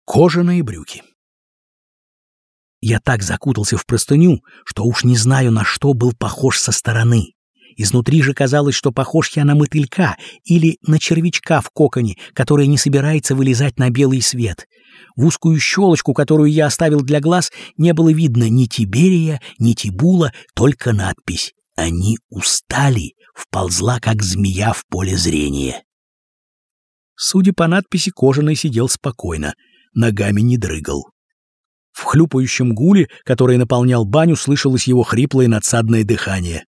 Кожаные брюки. Я так закутался в простыню, что уж не знаю, на что был похож со стороны. Изнутри же казалось, что похож я на мотылька или на червячка в коконе, который не собирается вылезать на белый свет. В узкую щелочку, которую я оставил для глаз, не было видно ни Тиберия, ни Тибула, только надпись «Они устали», вползла, как змея в поле зрения. Судя по надписи, Кожаный сидел спокойно, ногами не дрыгал. В хлюпающем гуле, который наполнял баню, слышалось его хриплое надсадное дыхание.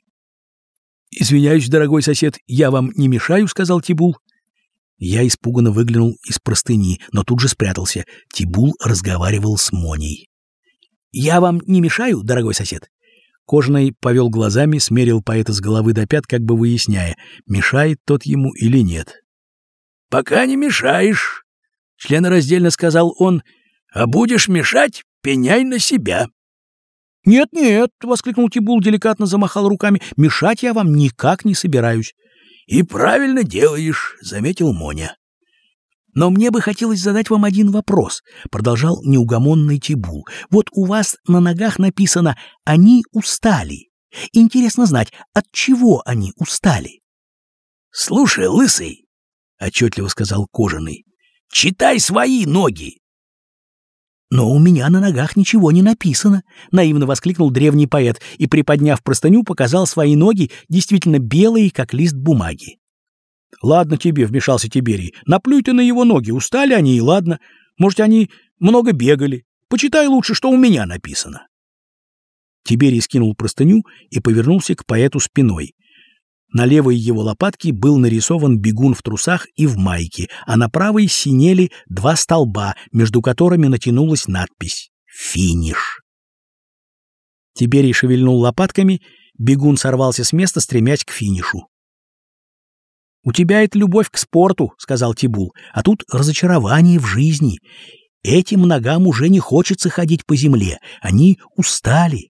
«Извиняюсь, дорогой сосед, я вам не мешаю?» — сказал Тибул. Я испуганно выглянул из простыни, но тут же спрятался. Тибул разговаривал с Моней. «Я вам не мешаю, дорогой сосед?» Кожаный повел глазами, смерил поэта с головы до пят, как бы выясняя, мешает тот ему или нет. «Пока не мешаешь», — членораздельно сказал он, — «а будешь мешать, пеняй на себя». «Нет-нет», — воскликнул Тибул, деликатно замахал руками, — «мешать я вам никак не собираюсь». «И правильно делаешь», — заметил Моня. «Но мне бы хотелось задать вам один вопрос», — продолжал неугомонный Тибул. «Вот у вас на ногах написано «Они устали». Интересно знать, от чего они устали?» «Слушай, лысый», — отчетливо сказал Кожаный, — «читай свои ноги». «Но у меня на ногах ничего не написано», — наивно воскликнул древний поэт и, приподняв простыню, показал свои ноги, действительно белые, как лист бумаги. «Ладно тебе», — вмешался Тиберий, — «наплюй ты на его ноги, устали они, и ладно. Может, они много бегали. Почитай лучше, что у меня написано». Тиберий скинул простыню и повернулся к поэту спиной. На левой его лопатке был нарисован бегун в трусах и в майке, а на правой синели два столба, между которыми натянулась надпись «Финиш». Тиберий шевельнул лопатками, бегун сорвался с места, стремясь к финишу. «У тебя это любовь к спорту», — сказал Тибул, — «а тут разочарование в жизни. Этим ногам уже не хочется ходить по земле, они устали».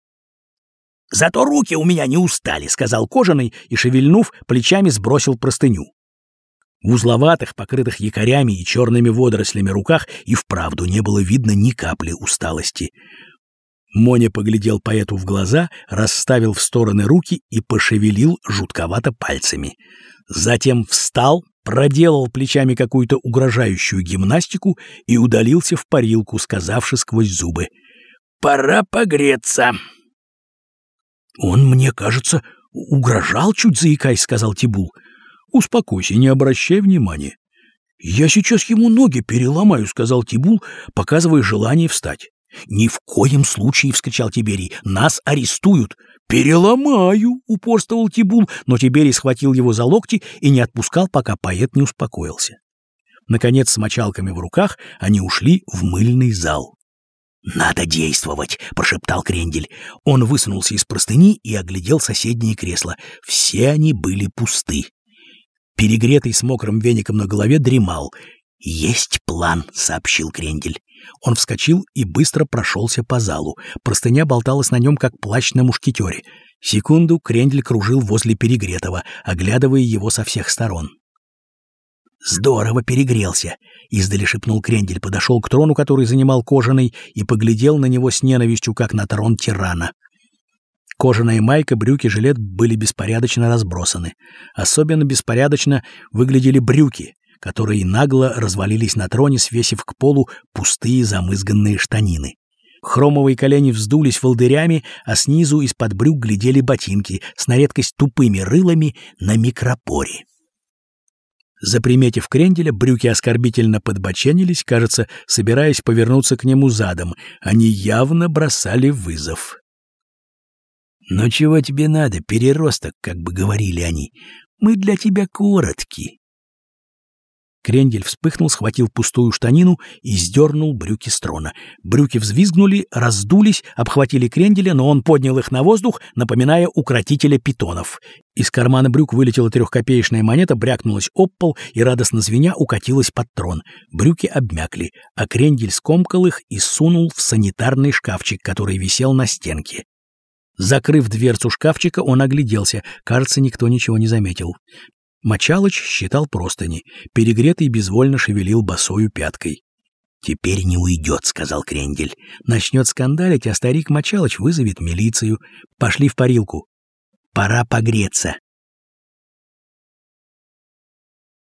«Зато руки у меня не устали», — сказал Кожаный и, шевельнув, плечами сбросил простыню. В узловатых, покрытых якорями и черными водорослями руках и вправду не было видно ни капли усталости. Моня поглядел поэту в глаза, расставил в стороны руки и пошевелил жутковато пальцами. Затем встал, проделал плечами какую-то угрожающую гимнастику и удалился в парилку, сказавши сквозь зубы: «Пора погреться». «Он, мне кажется, угрожал, чуть заикаясь», — сказал Тибул. «Успокойся, не обращай внимания». «Я сейчас ему ноги переломаю», — сказал Тибул, показывая желание встать. «Ни в коем случае», — вскричал Тиберий, — «нас арестуют». «Переломаю», — упорствовал Тибул, но Тиберий схватил его за локти и не отпускал, пока поэт не успокоился. Наконец, с мочалками в руках, они ушли в мыльный зал. «Надо действовать», — прошептал Крендель. Он высунулся из простыни и оглядел соседние кресла. Все они были пусты. Перегретый с мокрым веником на голове дремал. «Есть план», — сообщил Крендель. Он вскочил и быстро прошелся по залу. Простыня болталась на нем, как плащ на мушкетере. Секунду Крендель кружил возле Перегретого, оглядывая его со всех сторон. «Здорово перегрелся», — издали шепнул Крендель, подошел к трону, который занимал Кожаный, и поглядел на него с ненавистью, как на трон тирана. Кожаная майка, брюки, жилет были беспорядочно разбросаны. Особенно беспорядочно выглядели брюки, которые нагло развалились на троне, свесив к полу пустые замызганные штанины. Хромовые колени вздулись волдырями, а снизу из-под брюк глядели ботинки с на редкость тупыми рылами на микропоре. Заприметив Кренделя, брюки оскорбительно подбоченились, кажется, собираясь повернуться к нему задом. Они явно бросали вызов. «Ну чего тебе надо, переросток?» — как бы говорили они. «Мы для тебя коротки». Крендель вспыхнул, схватил пустую штанину и сдернул брюки с трона. Брюки взвизгнули, раздулись, обхватили Кренделя, но он поднял их на воздух, напоминая укротителя питонов. Из кармана брюк вылетела 3-копеечная монета, брякнулась об пол и, радостно звеня, укатилась под трон. Брюки обмякли, а Крендель скомкал их и сунул в санитарный шкафчик, который висел на стенке. Закрыв дверцу шкафчика, он огляделся. Кажется, никто ничего не заметил. Мочалыч считал простыни. Перегретый безвольно шевелил босою пяткой. «Теперь не уйдет», — сказал Крендель. «Начнет скандалить, а старик Мочалыч вызовет милицию. Пошли в парилку. Пора погреться».